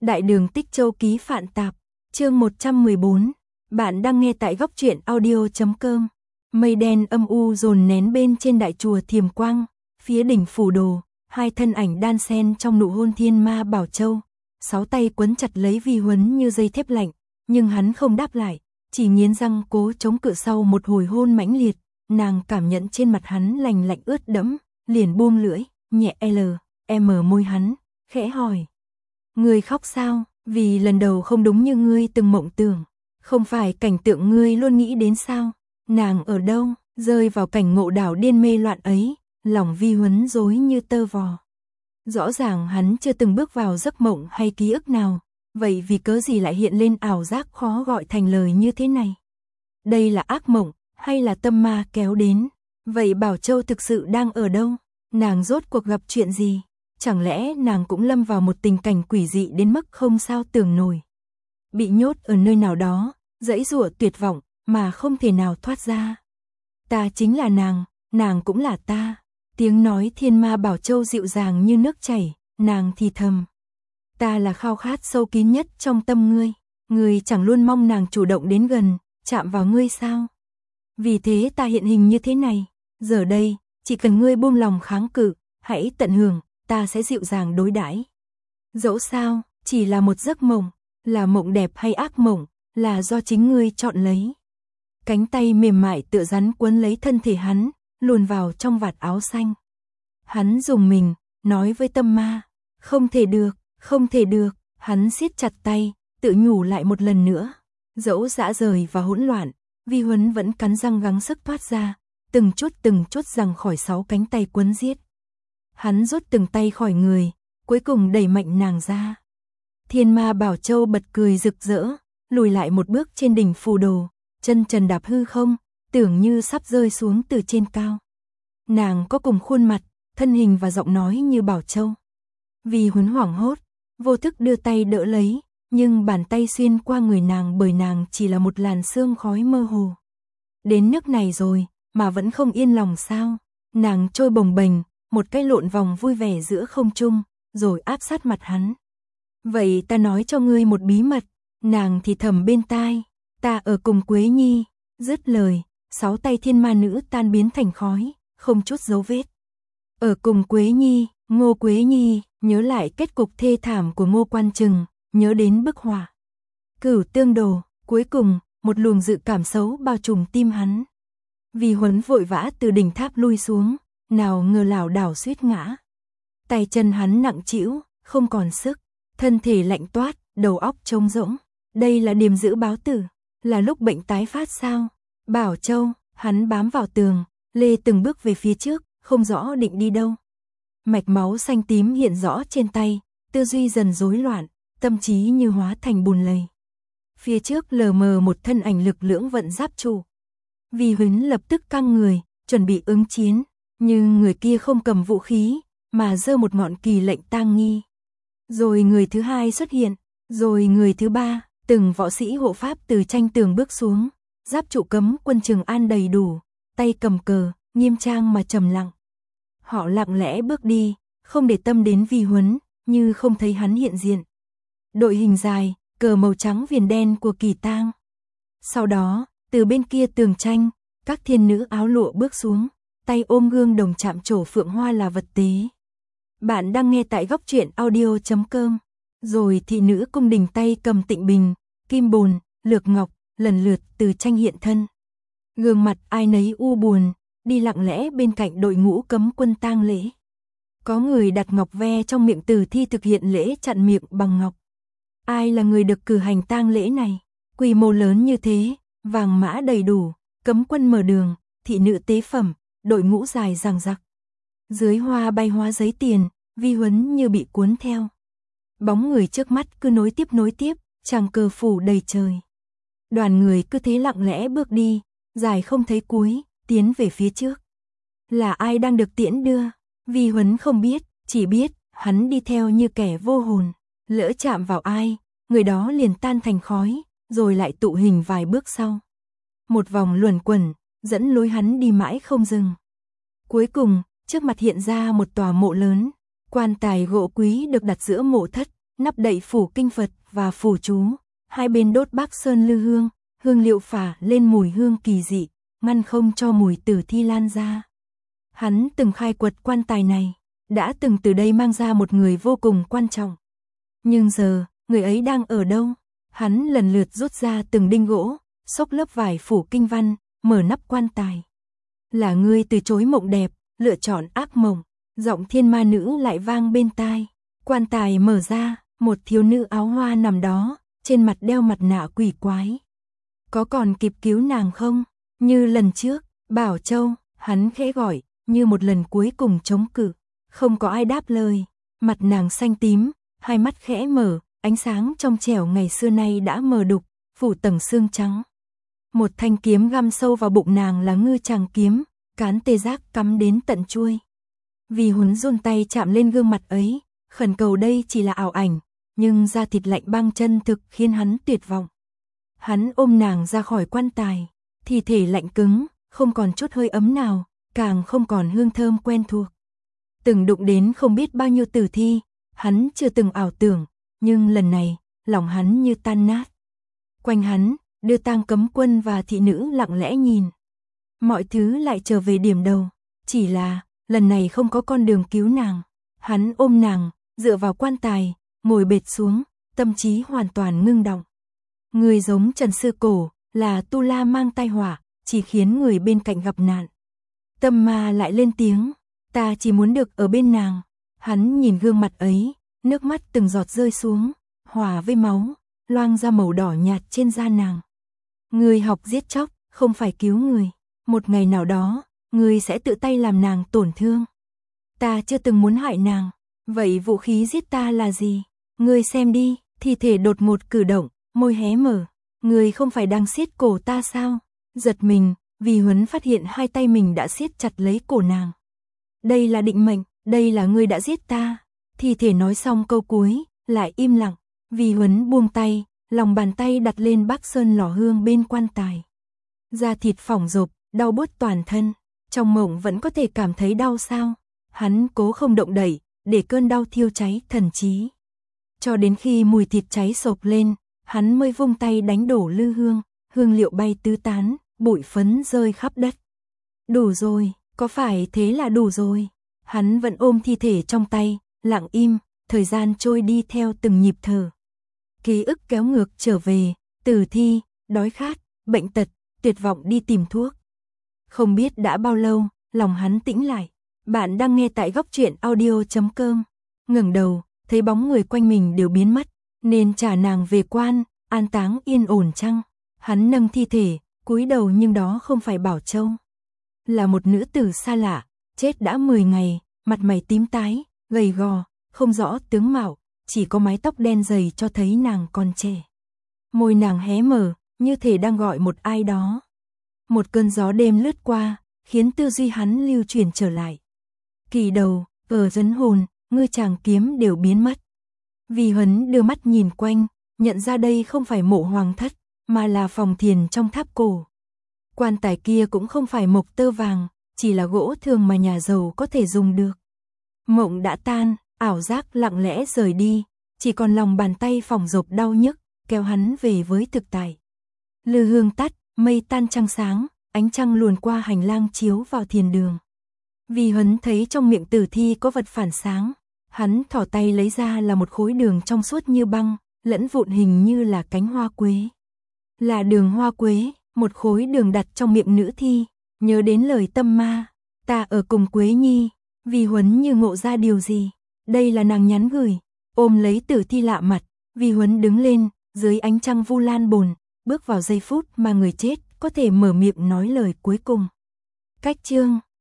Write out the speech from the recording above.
Đại đường Tích Châu ký Phạn Tạp, chương 114. Bạn đang nghe tại góc truyện audio.com. Mây đen âm u dồn nén bên trên đại chùa Thiềm Quang, phía đỉnh Phủ Đồ, hai thân ảnh đan xen trong nụ hôn Thiên Ma Bảo Châu. Sáu tay quấn chặt lấy Vi Huấn như dây thép lạnh, nhưng hắn không đáp lại, chỉ nghiến răng cố chống cự sau một hồi hôn mãnh liệt. Nàng cảm nhận trên mặt hắn lành lạnh ướt đẫm, liền buông lưỡi, nhẹ môi hắn, khẽ hỏi. Ngươi khóc sao? Vì lần đầu không đúng như ngươi từng mộng tưởng. Không phải cảnh tượng ngươi luôn nghĩ đến sao? Nàng ở đâu? Rơi vào cảnh ngộ đảo điên mê loạn ấy, lòng Vi Huấn rối như tơ vò. Rõ ràng hắn chưa từng bước vào giấc mộng hay ký ức nào, vậy vì cớ gì lại hiện lên ảo giác khó gọi thành lời như thế này? Đây là ác mộng, hay là tâm ma kéo đến? Vậy Bảo Châu thực sự đang ở đâu? Nàng rốt cuộc gặp chuyện gì? Chẳng lẽ nàng cũng lâm vào một tình cảnh quỷ dị đến mức không sao tưởng nổi? Bị nhốt ở nơi nào đó, giãy giụa tuyệt vọng, mà không thể nào thoát ra. Ta chính là nàng cũng là ta. Tiếng nói Thiên Ma Bảo Châu dịu dàng như nước chảy, nàng thì thầm. Ta là khao khát sâu kín nhất trong tâm ngươi. Ngươi chẳng luôn mong nàng chủ động đến gần, chạm vào ngươi sao? Vì thế ta hiện hình như thế này. Giờ đây, chỉ cần ngươi buông lòng kháng cự, hãy tận hưởng, ta sẽ dịu dàng đối đãi. Dẫu sao, chỉ là một giấc mộng, là mộng đẹp hay ác mộng, là do chính ngươi chọn lấy. Cánh tay mềm mại tựa rắn quấn lấy thân thể hắn, luồn vào trong vạt áo xanh. Hắn dùng mình, nói với tâm ma, không thể được, hắn siết chặt tay, tự nhủ lại một lần nữa. Dẫu dã rời và hỗn loạn, Vi Huấn vẫn cắn răng gắng sức thoát ra, từng chút rằng khỏi 6 cánh tay quấn giết. Hắn rút từng tay khỏi người, cuối cùng đẩy mạnh nàng ra. Thiên Ma Bảo Châu bật cười rực rỡ, lùi lại một bước trên đỉnh Phù Đồ, chân trần đạp hư không, tưởng như sắp rơi xuống từ trên cao. Nàng có cùng khuôn mặt, thân hình và giọng nói như Bảo Châu. Vi Huấn hoảng hốt, vô thức đưa tay đỡ lấy, nhưng bàn tay xuyên qua người nàng bởi nàng chỉ là một làn sương khói mơ hồ. Đến nước này rồi, mà vẫn không yên lòng sao? Nàng trôi bồng bềnh, một cái lộn vòng vui vẻ giữa không trung, rồi áp sát mặt hắn. Vậy ta nói cho ngươi một bí mật, nàng thì thầm bên tai, ta ở cùng Quế Nhi. Dứt lời, 6 tay thiên ma nữ tan biến thành khói, không chút dấu vết. Ở cùng Quế Nhi, Ngô Quế Nhi, nhớ lại kết cục thê thảm của Ngô Quan Trừng, nhớ đến bức họa Cửu Tương Đồ, cuối cùng, một luồng dự cảm xấu bao trùm tim hắn. Vi Huấn vội vã từ đỉnh tháp lui xuống, nào ngờ lảo đảo suýt ngã. Tay chân hắn nặng trĩu, không còn sức, thân thể lạnh toát, đầu óc trống rỗng. Đây là điềm giữ báo tử, là lúc bệnh tái phát sao? Bảo Châu, hắn bám vào tường, lê từng bước về phía trước, không rõ định đi đâu. Mạch máu xanh tím hiện rõ trên tay, tư duy dần rối loạn, tâm trí như hóa thành bùn lầy. Phía trước lờ mờ một thân ảnh lực lưỡng vận giáp trụ. Vi Huấn lập tức căng người, chuẩn bị ứng chiến, nhưng người kia không cầm vũ khí, mà giơ một ngọn kỳ lệnh tang nghi. Rồi người thứ hai xuất hiện, rồi người thứ ba, từng võ sĩ hộ pháp từ tranh tường bước xuống, giáp trụ cấm quân Trường An đầy đủ, tay cầm cờ, nghiêm trang mà trầm lặng. Họ lặng lẽ bước đi, không để tâm đến Vi Huấn, như không thấy hắn hiện diện. Đội hình dài, cờ màu trắng viền đen của Kỳ Tang. Sau đó, từ bên kia tường tranh, các thiên nữ áo lụa bước xuống, tay ôm gương đồng chạm trổ phượng hoa là vật tế. Bạn đang nghe tại góc truyện audio.com. Rồi thị nữ cung đình tay cầm tịnh bình, kim bồn, lược ngọc, lần lượt từ tranh hiện thân. Gương mặt ai nấy u buồn, đi lặng lẽ bên cạnh đội ngũ cấm quân tang lễ. Có người đặt ngọc ve trong miệng Tử Thi thực hiện lễ chặn miệng bằng ngọc. Ai là người được cử hành tang lễ này? Quy mô lớn như thế, vàng mã đầy đủ, cấm quân mở đường, thị nữ tế phẩm, đội ngũ dài dằng dặc. Dưới hoa bay hóa giấy tiền, Vi Huấn như bị cuốn theo. Bóng người trước mắt cứ nối tiếp, tràng cờ phủ đầy trời. Đoàn người cứ thế lặng lẽ bước đi, dài không thấy cuối, tiến về phía trước. Là ai đang được tiễn đưa? Vi Huấn không biết, chỉ biết, hắn đi theo như kẻ vô hồn. Lỡ chạm vào ai, người đó liền tan thành khói, rồi lại tụ hình vài bước sau. Một vòng luẩn quẩn, dẫn lối hắn đi mãi không dừng. Cuối cùng, trước mặt hiện ra một tòa mộ lớn, quan tài gỗ quý được đặt giữa mộ thất, nắp đậy phủ kinh Phật và phủ chú, hai bên đốt Bắc Sơn lư hương, hương liệu phả lên mùi hương kỳ dị, ngăn không cho mùi tử thi lan ra. Hắn từng khai quật quan tài này, đã từng từ đây mang ra một người vô cùng quan trọng. Nhưng giờ, người ấy đang ở đâu? Hắn lần lượt rút ra từng đinh gỗ, xốc lớp vải phủ kinh văn, mở nắp quan tài. Là ngươi từ chối mộng đẹp, lựa chọn ác mộng, giọng thiên ma nữ lại vang bên tai. Quan tài mở ra, một thiếu nữ áo hoa nằm đó, trên mặt đeo mặt nạ quỷ quái. Có còn kịp cứu nàng không? Như lần trước, Bảo Châu, hắn khẽ gọi, như một lần cuối cùng chống cự. Không có ai đáp lời, mặt nàng xanh tím, hai mắt khẽ mở, ánh sáng trong trẻo ngày xưa nay đã mờ đục, phủ tầng xương trắng. Một thanh kiếm găm sâu vào bụng nàng là ngư tràng kiếm, cán tê giác cắm đến tận chuôi. Vì Huấn run tay chạm lên gương mặt ấy, khẩn cầu đây chỉ là ảo ảnh, nhưng da thịt lạnh băng chân thực khiến hắn tuyệt vọng. Hắn ôm nàng ra khỏi quan tài, thi thể lạnh cứng, không còn chút hơi ấm nào, càng không còn hương thơm quen thuộc. Từng đụng đến không biết bao nhiêu tử thi, hắn chưa từng ảo tưởng, nhưng lần này, lòng hắn như tan nát. Quanh hắn, đưa tang cấm quân và thị nữ lặng lẽ nhìn. Mọi thứ lại trở về điểm đầu, chỉ là, lần này không có con đường cứu nàng. Hắn ôm nàng, dựa vào quan tài, ngồi bệt xuống, tâm trí hoàn toàn ngưng động. Người giống Trần Sư Cổ, là tu la mang tai họa, chỉ khiến người bên cạnh gặp nạn. Tâm ma lại lên tiếng, ta chỉ muốn được ở bên nàng. Hắn nhìn gương mặt ấy, nước mắt từng giọt rơi xuống, hòa với máu, loang ra màu đỏ nhạt trên da nàng. Người học giết chóc, không phải cứu người. Một ngày nào đó, người sẽ tự tay làm nàng tổn thương. Ta chưa từng muốn hại nàng, vậy vũ khí giết ta là gì? Ngươi xem đi, thi thể đột ngột cử động, môi hé mở. Ngươi không phải đang siết cổ ta sao? Giật mình, vì Huấn phát hiện hai tay mình đã siết chặt lấy cổ nàng. Đây là định mệnh, đây là ngươi đã giết ta. Thi thể nói xong câu cuối, lại im lặng. Vì Huấn buông tay, lòng bàn tay đặt lên Bắc Sơn lò hương bên quan tài. Da thịt phỏng rộp, đau buốt toàn thân. Trong mộng vẫn có thể cảm thấy đau sao? Hắn cố không động đậy, để cơn đau thiêu cháy thần trí. Cho đến khi mùi thịt cháy sộc lên, hắn mới vung tay đánh đổ lư hương, hương liệu bay tứ tán, bụi phấn rơi khắp đất. Đủ rồi, có phải thế là đủ rồi? Hắn vẫn ôm thi thể trong tay, lặng im, thời gian trôi đi theo từng nhịp thở. Ký ức kéo ngược trở về, tử thi, đói khát, bệnh tật, tuyệt vọng đi tìm thuốc. Không biết đã bao lâu, lòng hắn tĩnh lại. Bạn đang nghe tại góc truyện audio.com. Ngẩng đầu, thấy bóng người quanh mình đều biến mất, nên trả nàng về quan, an táng yên ổn chăng? Hắn nâng thi thể, cúi đầu nhưng đó không phải Bảo Châu. Là một nữ tử xa lạ, chết đã 10 ngày, mặt mày tím tái, gầy gò, không rõ tướng mạo, chỉ có mái tóc đen dày cho thấy nàng còn trẻ. Môi nàng hé mở, như thể đang gọi một ai đó. Một cơn gió đêm lướt qua, khiến tư duy hắn lưu chuyển trở lại. Kỳ đầu, dấn hồn, ngư tràng kiếm đều biến mất. Vì Huấn đưa mắt nhìn quanh, nhận ra đây không phải mộ hoàng thất, mà là phòng thiền trong tháp cổ. Quan tài kia cũng không phải mộc tơ vàng, chỉ là gỗ thường mà nhà giàu có thể dùng được. Mộng đã tan, ảo giác lặng lẽ rời đi, chỉ còn lòng bàn tay phỏng rộp đau nhức, kéo hắn về với thực tại. Lư hương tắt, mây tan trăng sáng, ánh trăng luồn qua hành lang chiếu vào thiền đường. Vì Huấn thấy trong miệng tử thi có vật phản sáng, hắn thỏ tay lấy ra là một khối đường trong suốt như băng, lẫn vụn hình như là cánh hoa quế. Là đường hoa quế, một khối đường đặt trong miệng nữ thi, nhớ đến lời tâm ma, ta ở cùng Quế Nhi. Vì Huấn như ngộ ra điều gì, đây là nàng nhắn gửi, ôm lấy tử thi lạ mặt, Vì Huấn đứng lên, dưới ánh trăng vu lan bồn, bước vào giây phút mà người chết có thể mở miệng nói lời cuối cùng. Cách chương